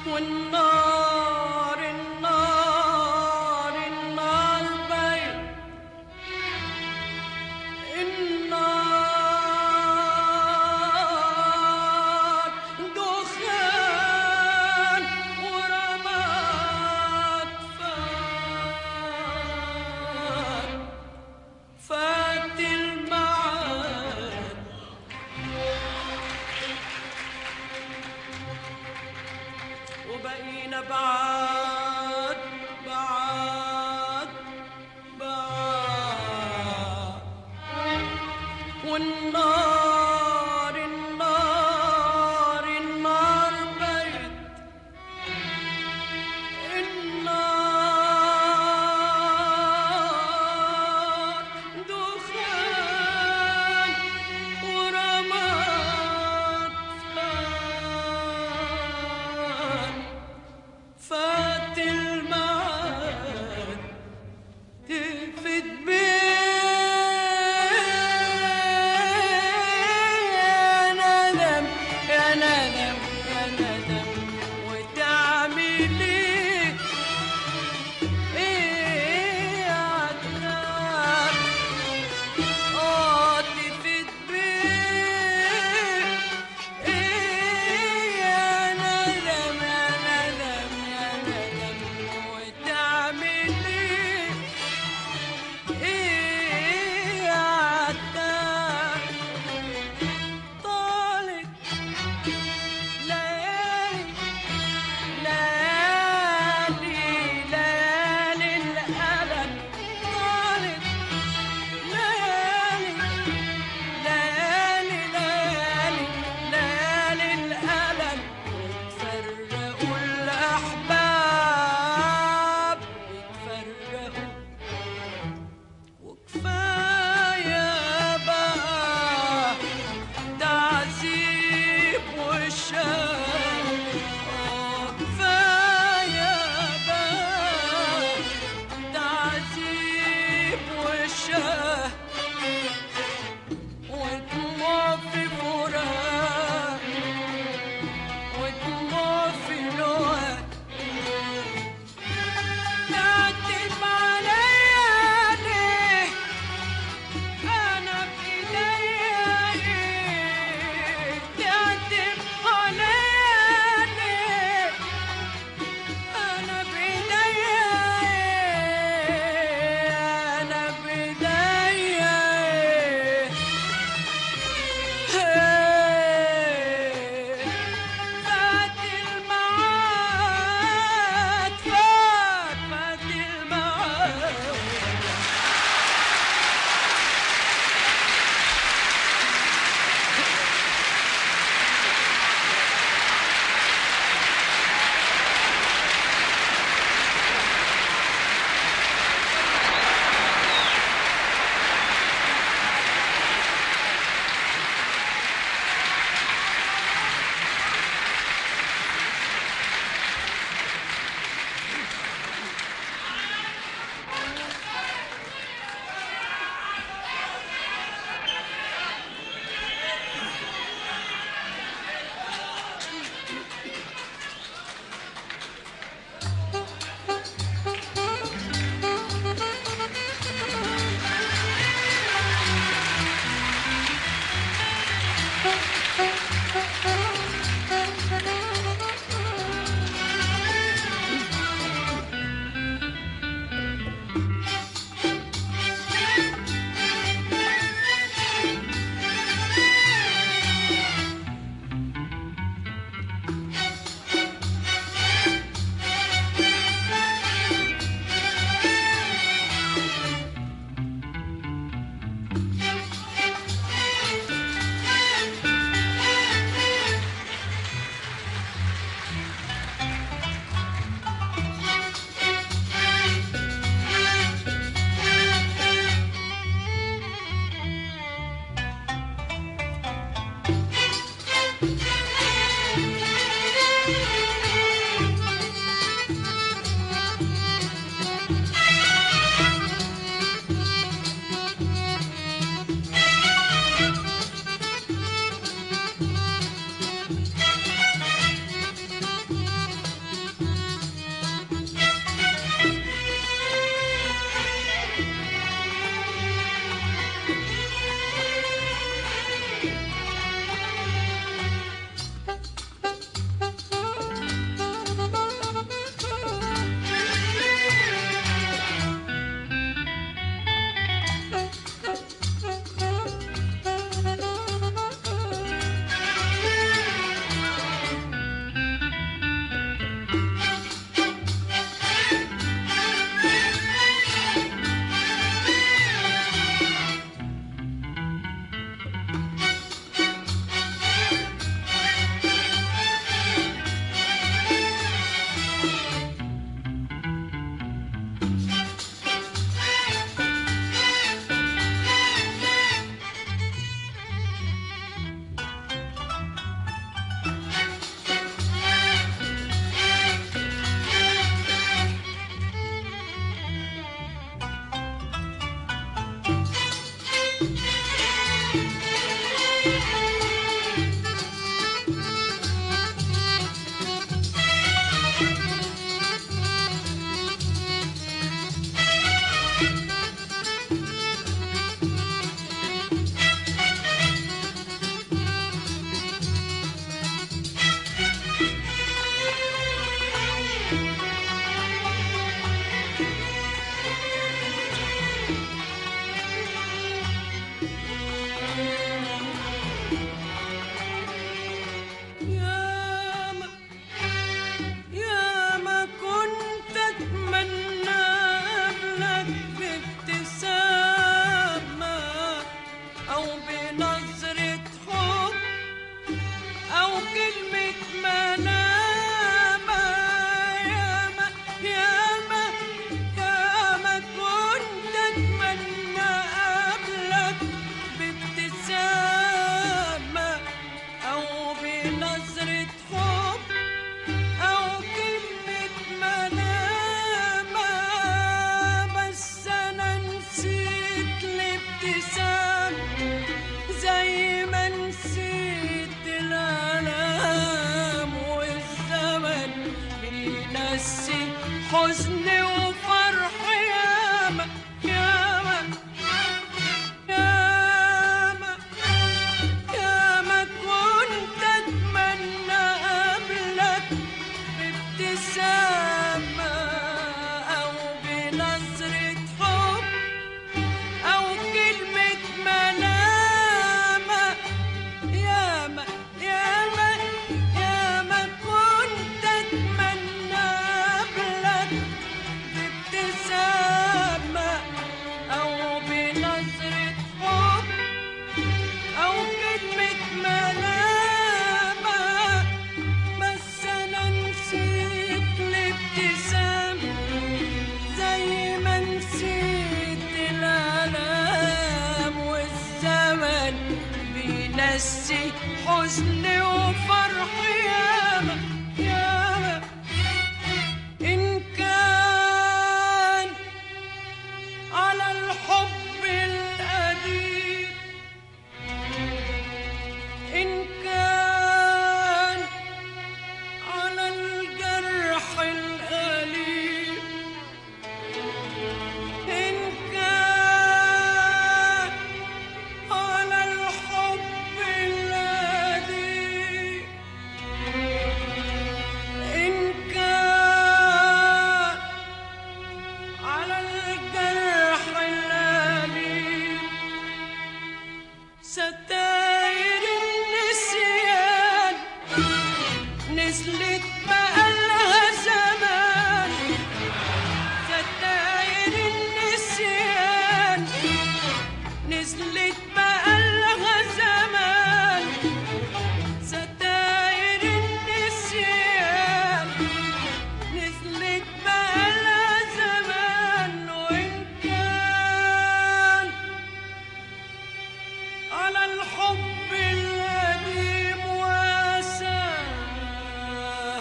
والنار النار النار بيت النار دخان ورماد فات المعاد وبقينا بعاد بعاد بعاد والنار النار النار بيت النار دخان ورماد فات حزن وفرح ياما ياما ياما ياما كنت أتمنى قبلك بابتسامة أو بنظرة حب أو كلمة ملامة. ياما ياما ياما كنت أتمنى قبلك بابتسامة أو بنظرة حب أو كلمة ملامة، بس أنا نسيت الابتسامة زي ما نسيت الآلام، والزمن بينسي حزن وفرح ياما ياما. إن كان على الحب القديم، إن كان على الجرح الأليم، إن كان على الحب القديم، إن كان على الجرح الأليم، ستاير النسيان نزلت بقالها زمان، ستاير النسيان نزلت بقالها زمان، ستاير النسيان نزلت بقالها زمان. وإن كان على الحب القديم واساه،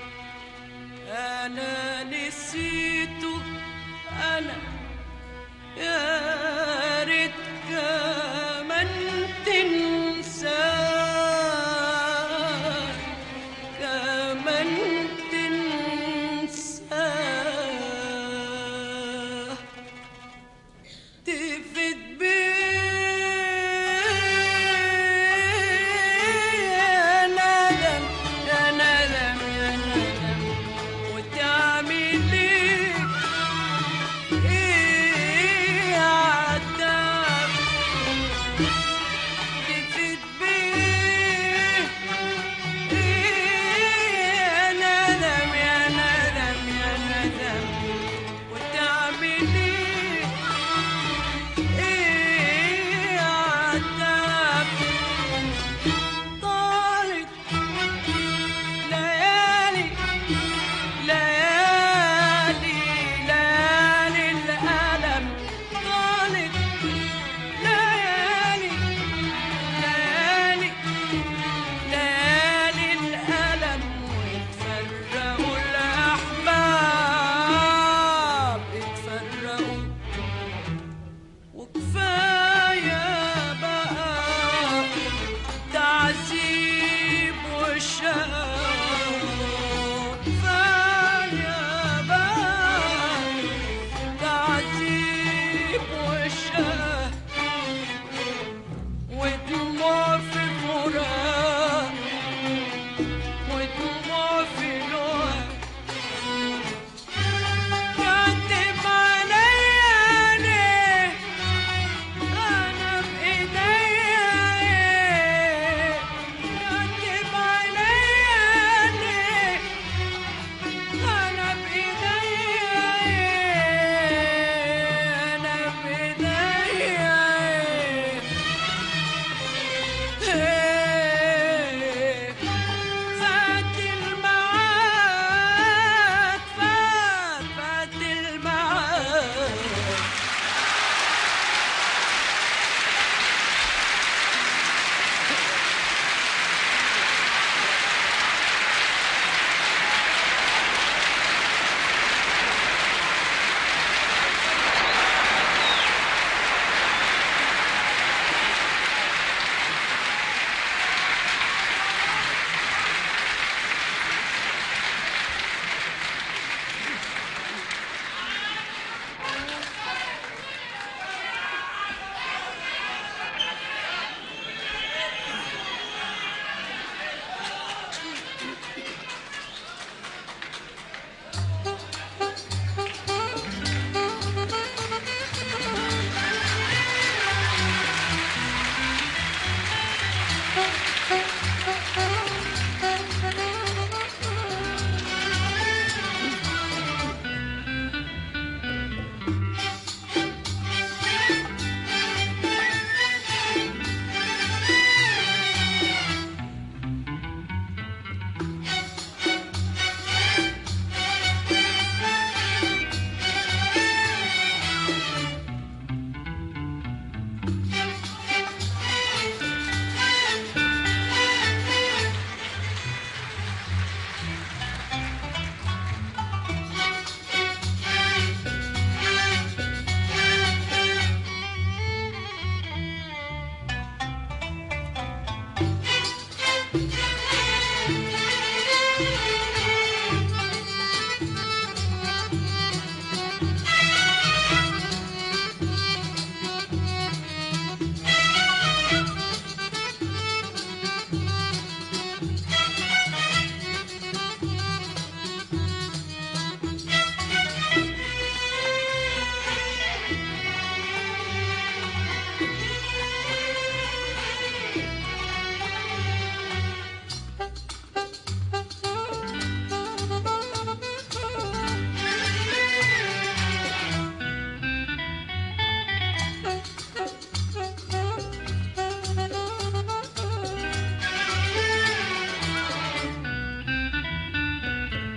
أنا نسيته أنا، يا ريت كمان تنساه، كمان تنساه. تفت بيه يا ندم يا ندم يا ندم، وتعمل ايه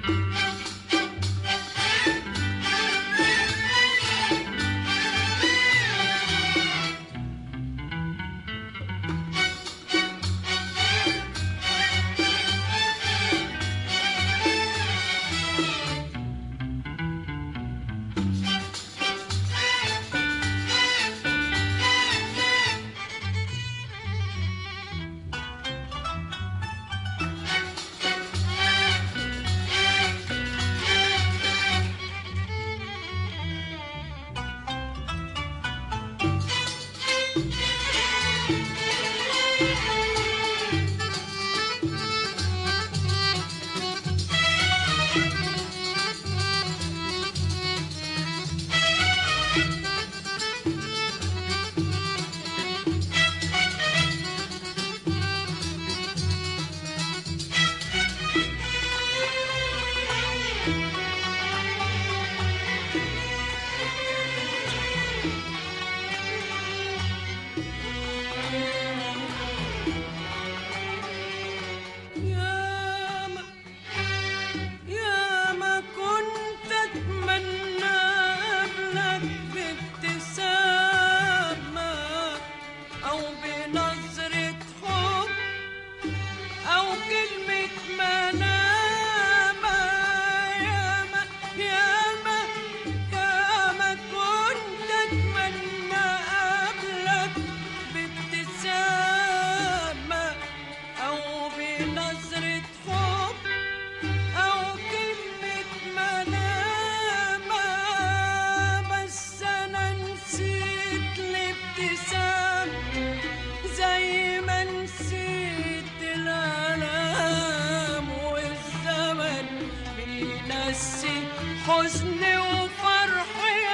حزن وفرح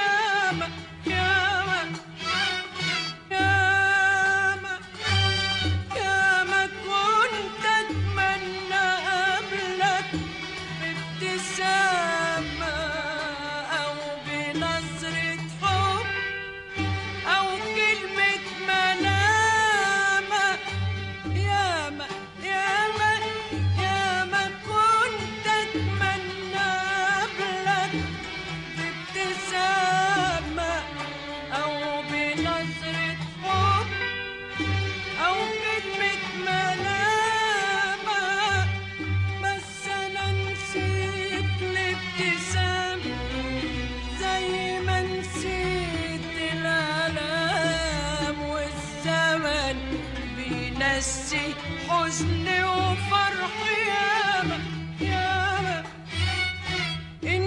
ياما ياما ياما ياما كنت أتمنى قبلك بابتسامة أو بنظرة حب أو كلمة ملامة ياما ياما ياما كنت أتمنى قبلك بابتسامة أو بنظرة حب أو كلمة ملامة بس أنا نسيت الابتسام زي ما نسيت الآلام والزمن بينسي حزن وفرح ياما ياما إن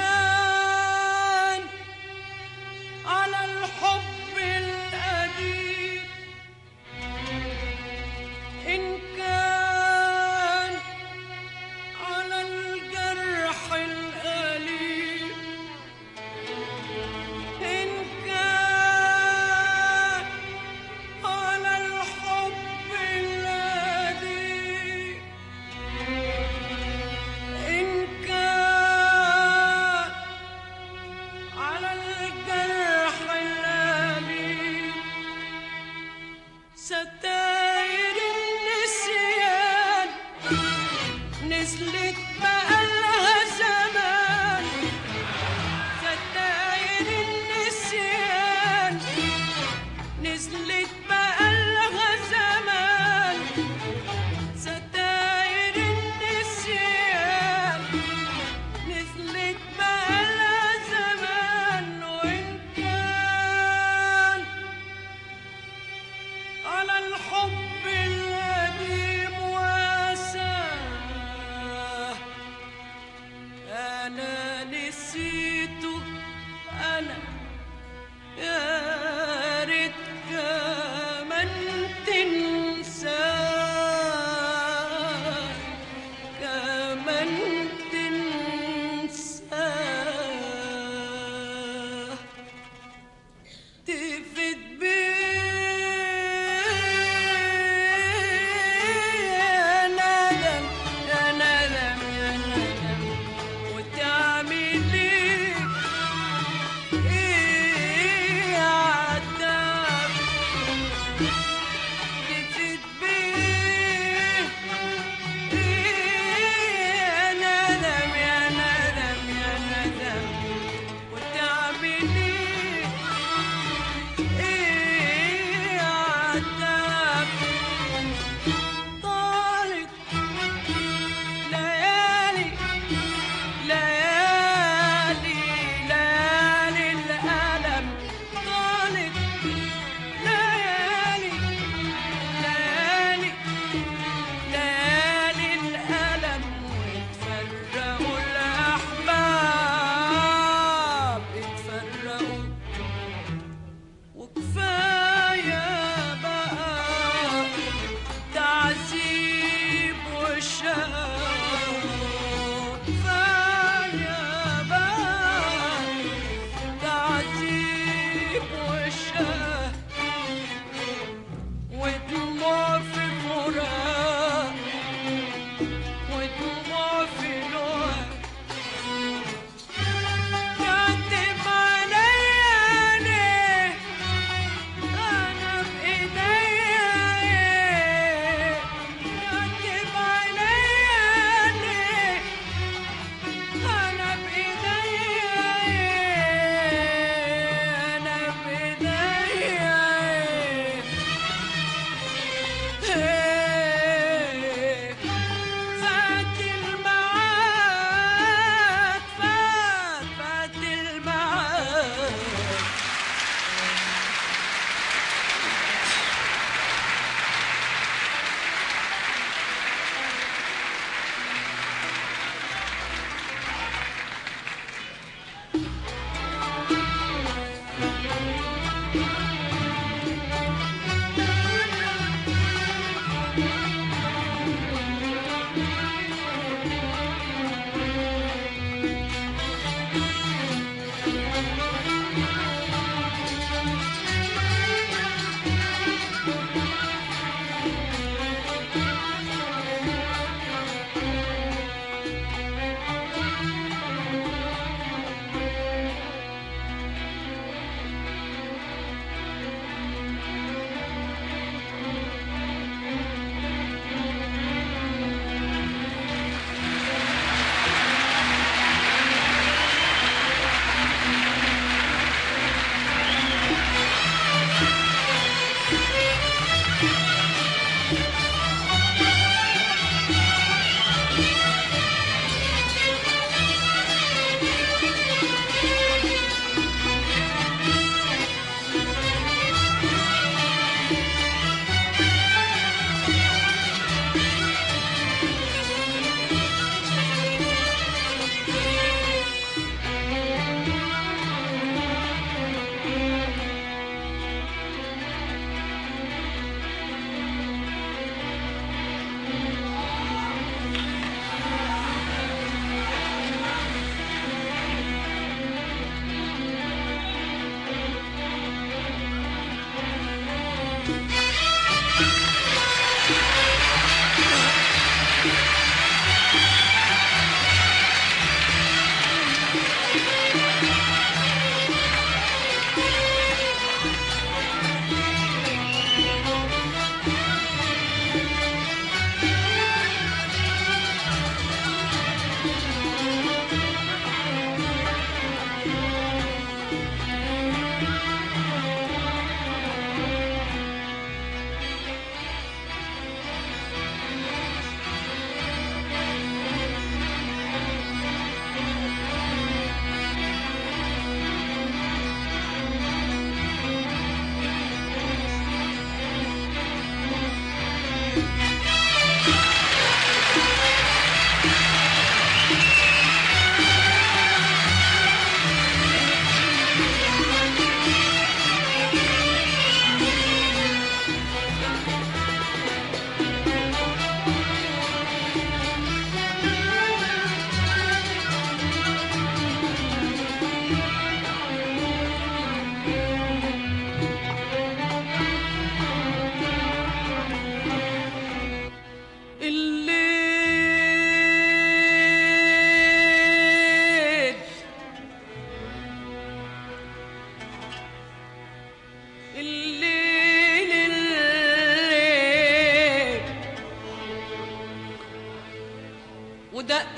كان على الحب القديم إن كان على الجرح الأليم إن كان على الحب القديم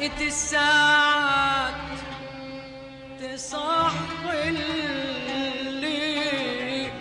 ودقة الساعات تصحي الليل.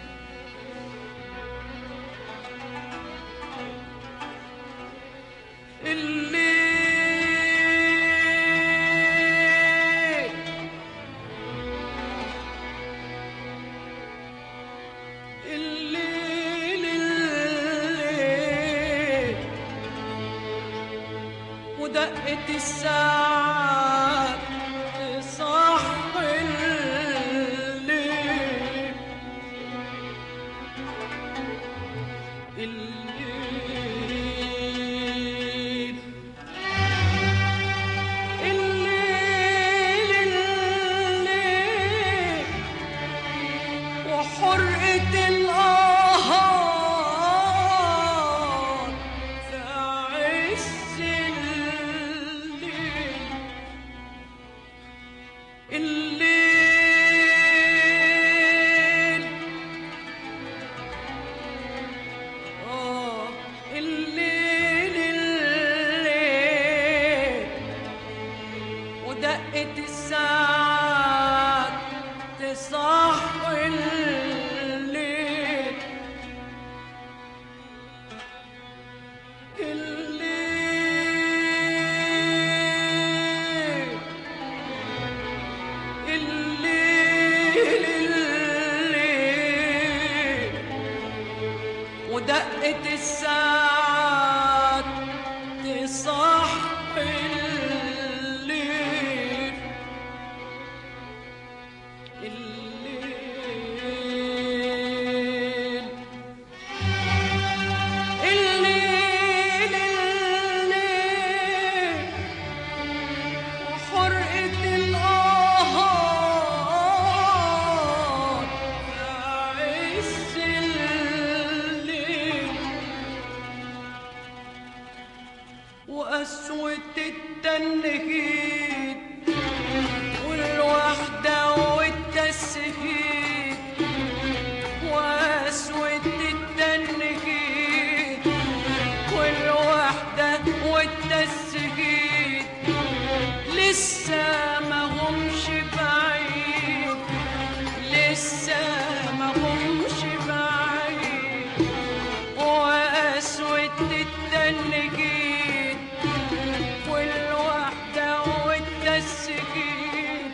ودقة الساعات تصحي الليل. الليل الليل الليل وحرقة القهار في عز الليل. الليل الليل الليل ودقة الساعات تصحي الليل. الليل الليل الليل ودقة الساعات تصحي الليل. الليل الليل الليل وحرقة القهار في عز الليل. وقسوة التنهيد والوحدة والتسهيد. وقسوة التنهيد والوحدة والتسهيد لسه ما همش بعيد. لسه ما همش بعيد. وقسوة التنهيد والوحدة والتسهيد.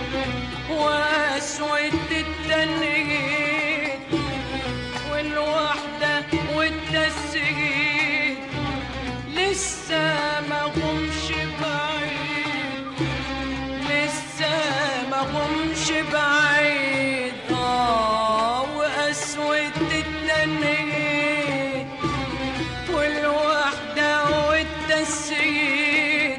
وقسوة التنهيد والوحدة والتسهيد لسه ما همش بعيد. لسه ما همش بعيد. وقسوة التنهيد والوحدة والتسهيد.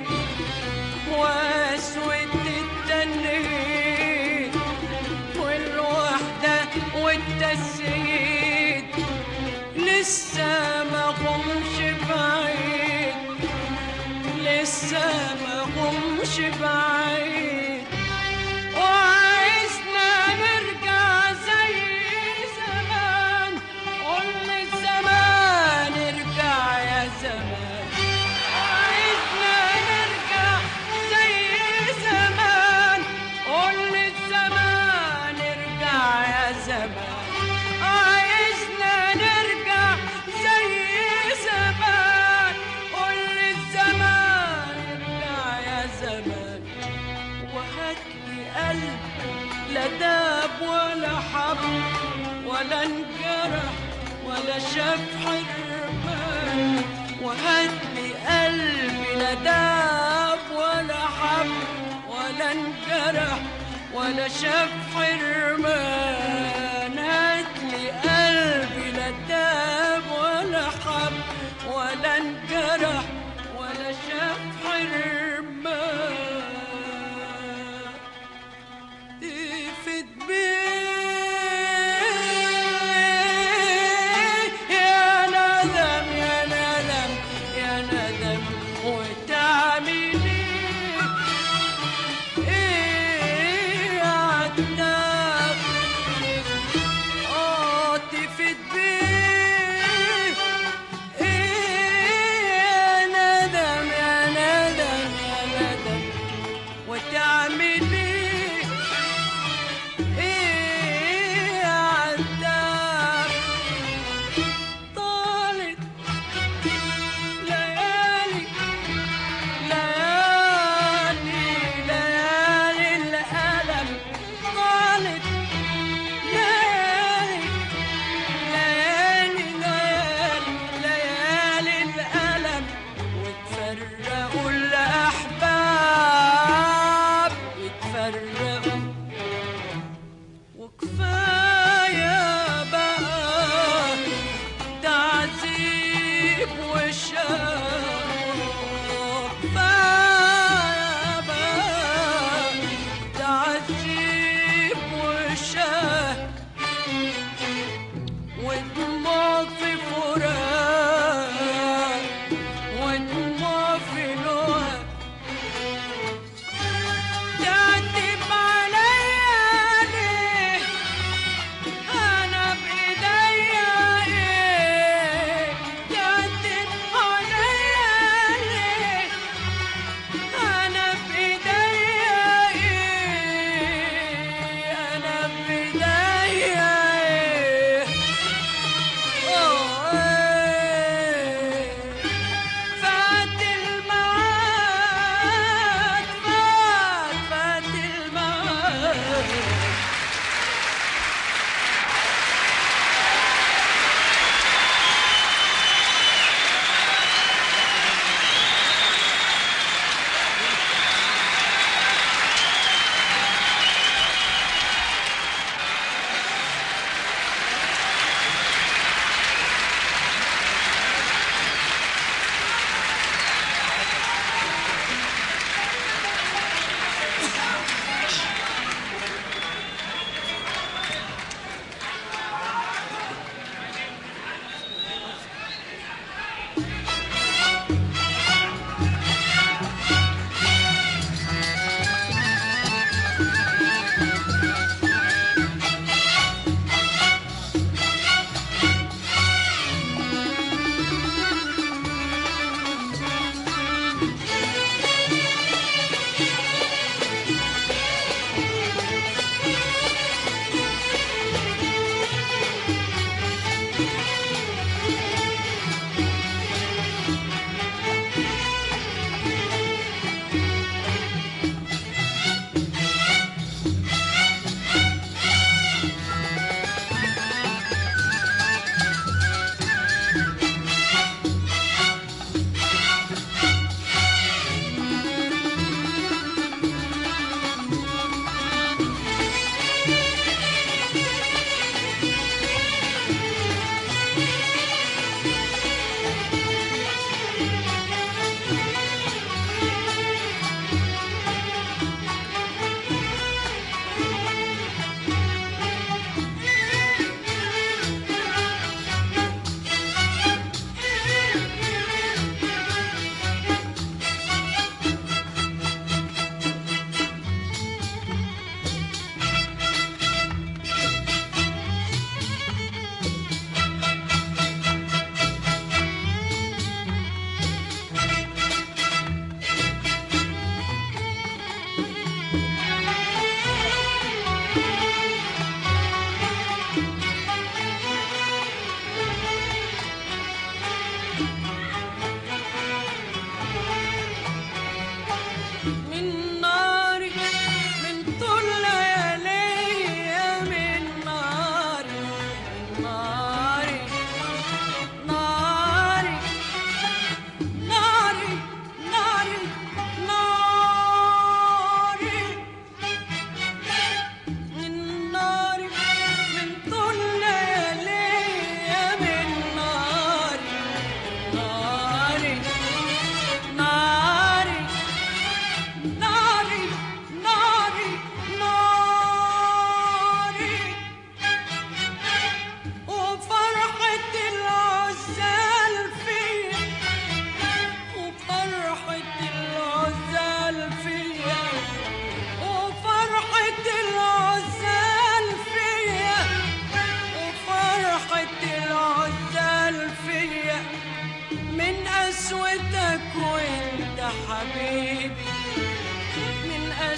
وقسوة التنهيد والوحدة والتسهيد لسه ما همش بعيد. لسه ما همش بعيد. وعايزنا نرجع زي زمان. قول الزمان ارجع يا زمان. عايزنا نرجع زي زمان. قول الزمان ارجع يا زمان. عايزنا نرجع زي زمان. قول الزمان ارجع يا زمان. وهاتلي قلب لا داب ولا حب ولا انجرح ولا شاف حرمان. وهاتلي قلبي لا داب ولا حب ولا انجرح ولا شاف حرمان. هاتلي قلبي لا داب ولا حب ولا انجرح ولا شاف حرمان. تفت بيه يا ندم يا ندم يا ندم. وتعمل ايه عالتاب. تفت بيه ايه يا ندم يا ندم وتعمل ايه عالدار. طالت ليالي ليالي ليالي الألم، طالت ليالي ليالي ليالي ليالي الألم، وتفرقوا الأحباب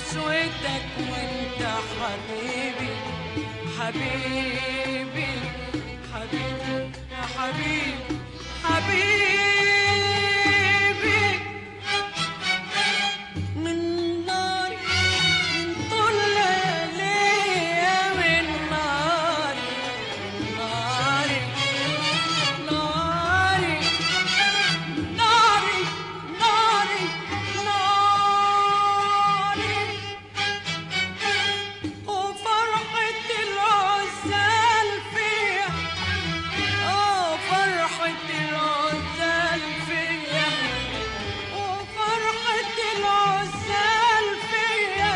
قسوتك وانت حبيبي حبيبي حبيبي يا حبيبي حبيبي من نار من طول ليالي من ناري ناري ناري ناري ناري ناري وفرحة العزال فيها فرحة العزال فيا وفرحة العزال فيا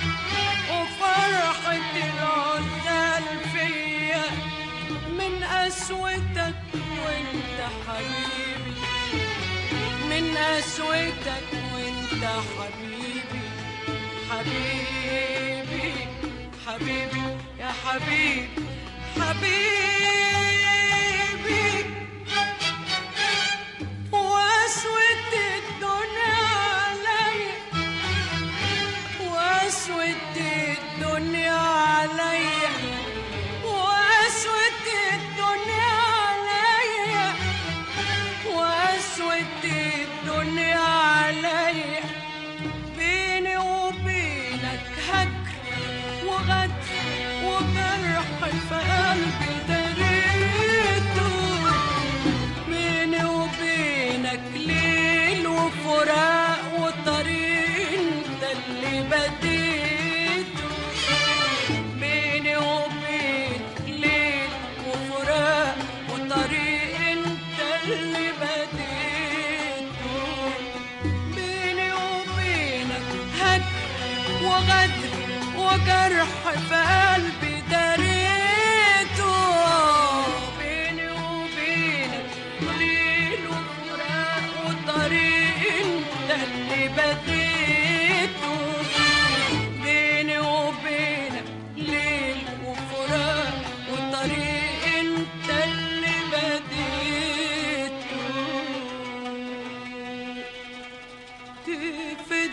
وفرحة العزال فيا من قسوتك وانت حبيبي من قسوتك وانت حبيبي حبيبي حبيبي يا حبيبي حبيبي وقسوة الدنيا عليا وقسوة الدنيا عليا وقسوة الدنيا عليا وقسوة الدنيا عليا بيني وبينك هجر وغدر وجرح في قلبي دريته بيني وبينك ليل وفراق وطريق انت اللي بديته بيني وبينك ليل وفراق وطريق انت اللي بديته بيني وبينك هجر وغدر وجرح في قلبي دريته بيني وبينك ليل وفراق وطريق انت اللي بديته بيني وبينك ليل وفراق وطريق انت اللي بديته تفت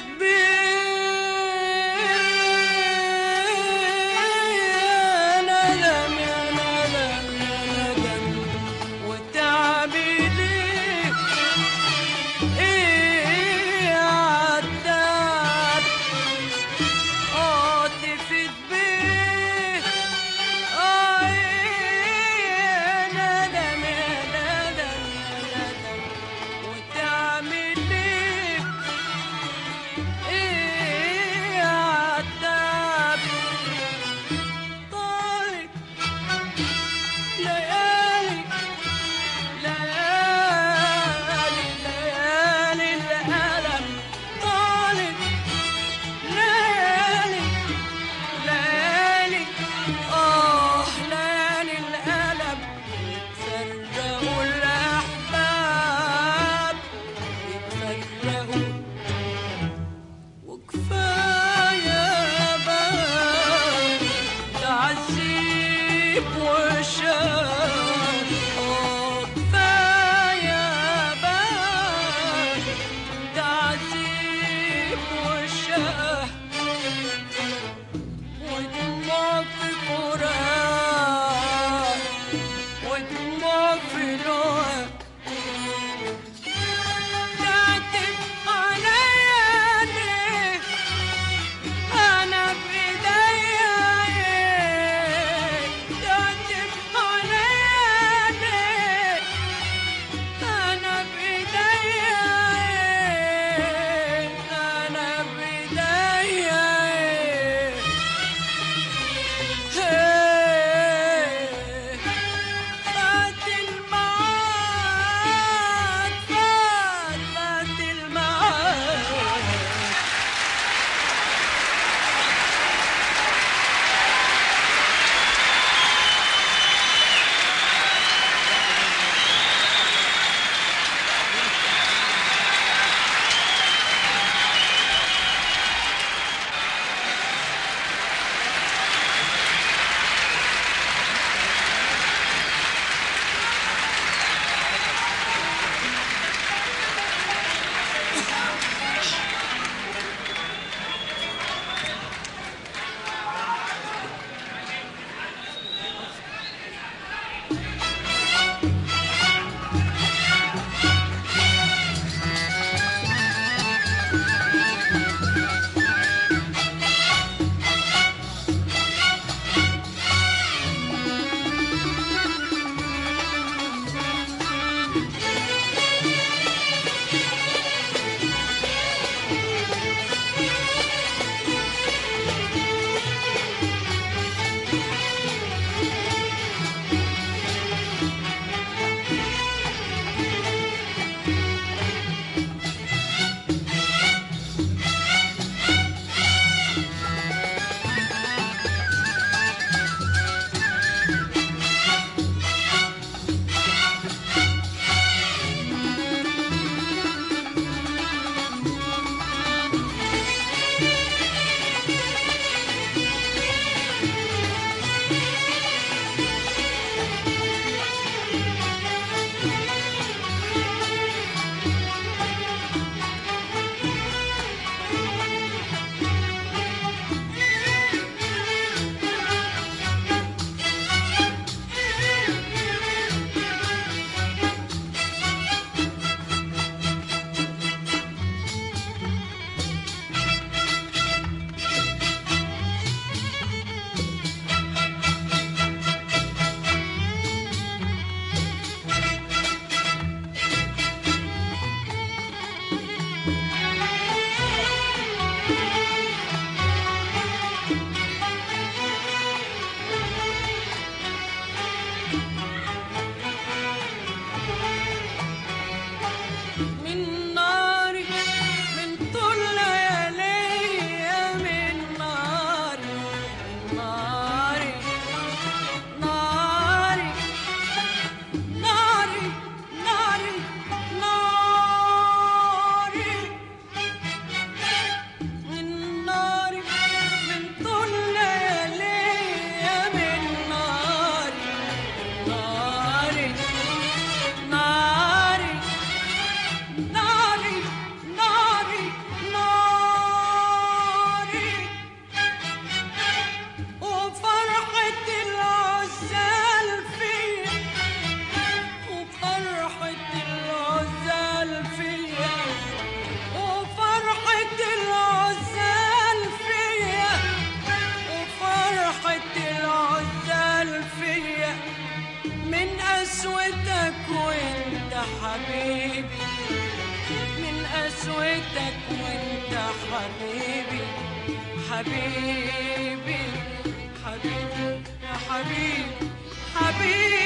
حبيبي حبيبي يا حبيبي حبيبي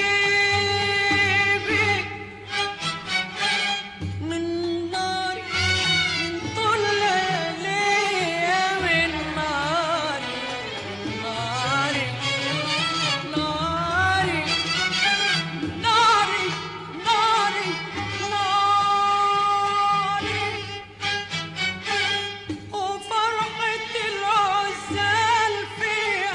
من ناري من طول ليا من ناري ناري ناري ناري ناري ناري وفرحة العزال فيا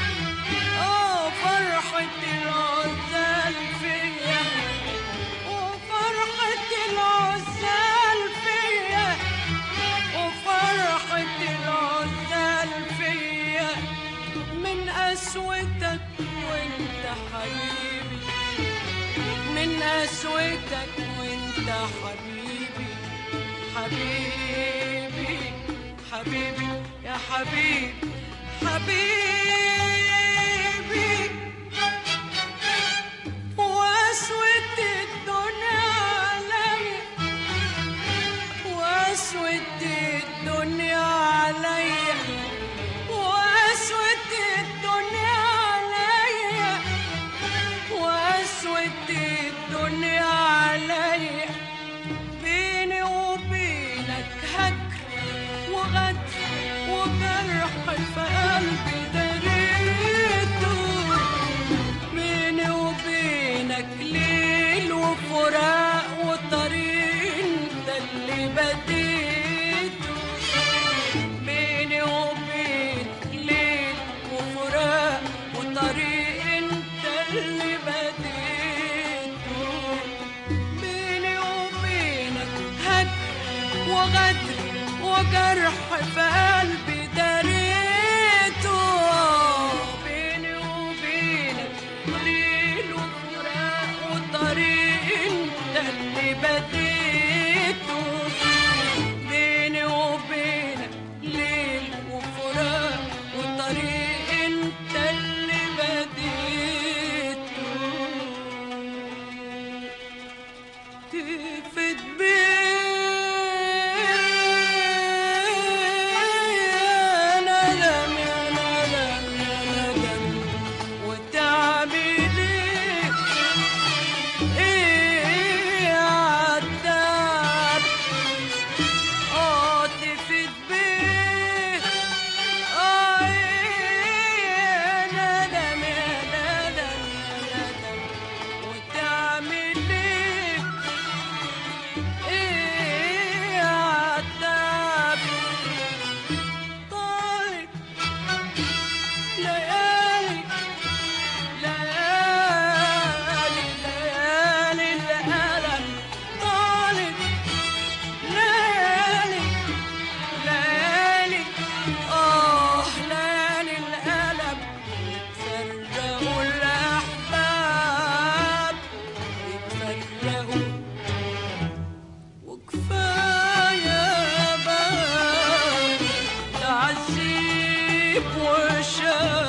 فرحة العزال فيا وفرحة العزال فيا وفرحة العزال فيا من قسوتك وانت حبيبي من قسوتك وانت حبيبي حبيبي حبيبي يا حبيبي حبيبي واسود الدنيا عليا واسود الدنيا عليا واسود الدنيا عليا واسود الدنيا عليا بيني وبينك هجر وغدر وجرح في قلبي دريته بيني وبينك ليل وفراق وطريق انت اللي بديته بيني وبينك ليل وفراق وطريق انت اللي بديته بيني وبينك هجر وغدر وجرح في قلبي دريته بيني وبينك ليل وفراق وطريق انت اللي بديته بيني وبينك ليل وفراق وطريق انت اللي بديته تفت وكفاية بقى تعذيب وشام